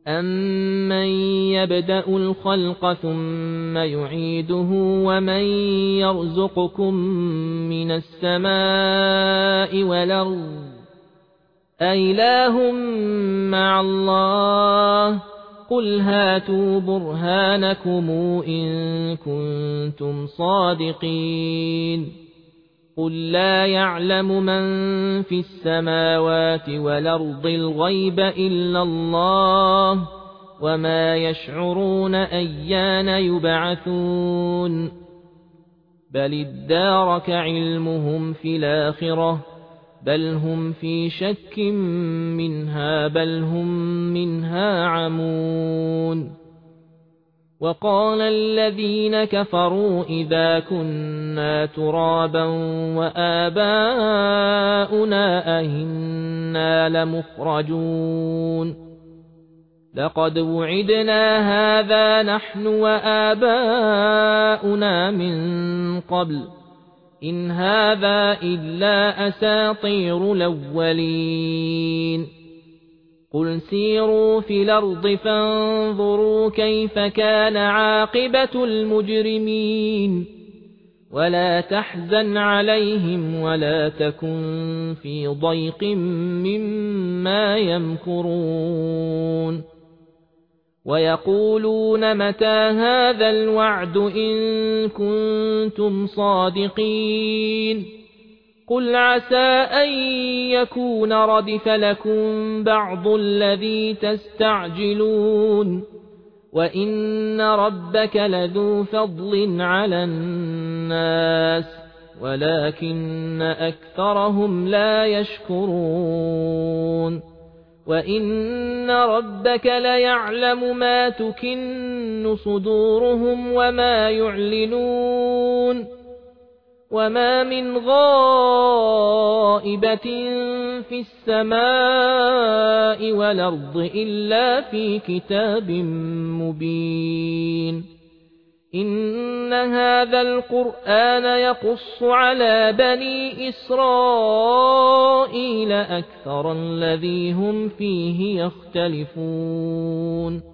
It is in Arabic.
أَمَّن يَبْدَأُ الْخَلْقَ ثُمَّ يُعِيدُهُ وَمَن يَرْزُقُكُم مِّنَ السَّمَاءِ وَالْأَرْضِ أَإِلَٰهٌ مَّعَ اللَّهِ قُلْ هَاتُوا بُرْهَانَكُمْ إِن كُنتُمْ صَادِقِينَ قُل لَّا يَعْلَمُ مَن فِي السَّمَاوَاتِ وَالْأَرْضِ الْغَيْبَ إِلَّا اللَّهُ وَمَا يَشْعُرُونَ أَيَّانَ يُبْعَثُونَ بَلِ ادَّارَكَ عِلْمُهُمْ فِي الْآخِرَةِ بَلْ هُمْ فِي شَكٍّ مِّنْهَا بَلْ هُمْ مِنْهَا عَمُونَ وَقَالَ الَّذِينَ كَفَرُوا إِذَا كُنَّا تُرَابًا وَآبَاؤُنَا أَإِنَّا لَمُخْرَجُونَ لَقَدْ وُعِدْنَا هَٰذَا نَحْنُ وَآبَاؤُنَا مِن قَبْلُ إِنْ هَٰذَا إِلَّا أَسَاطِيرُ الْأَوَّلِينَ قُلْ سِيرُوا فِي الْأَرْضِ فَانظُرُوا كَيْفَ كَانَ عَاقِبَةُ الْمُجْرِمِينَ وَلَا تَحْزَنْ عَلَيْهِمْ وَلَا تَكُنْ فِي ضَيْقٍ مِّمَّا يَمْكُرُونَ وَيَقُولُونَ مَتَىٰ هَٰذَا الْوَعْدُ إِن كُنتُمْ صَادِقِينَ قُلْ عَسَىٰ أَن يَكُونَ رَدِفَ لَكُم بَعْضُ الَّذِي تَسْتَعْجِلُونَ وَإِنَّ رَبَّكَ لَذُو فَضْلٍ عَلَى النَّاسِ وَلَٰكِنَّ أَكْثَرَهُمْ لَا يَشْكُرُونَ وَإِنَّ رَبَّكَ لَيَعْلَمُ مَا تُكِنُّ صُدُورُهُمْ وَمَا يُعْلِنُونَ وَمَا مِنْ غَائِبَةٍ فِي السَّمَاءِ وَالْأَرْضِ إِلَّا فِي كِتَابٍ مُّبِينٍ إِنَّ هَٰذَا الْقُرْآنَ يَقُصُّ عَلَىٰ بَنِي إِسْرَائِيلَ أَكْثَرَ الَّذِي هُمْ فِيهِ يَخْتَلِفُونَ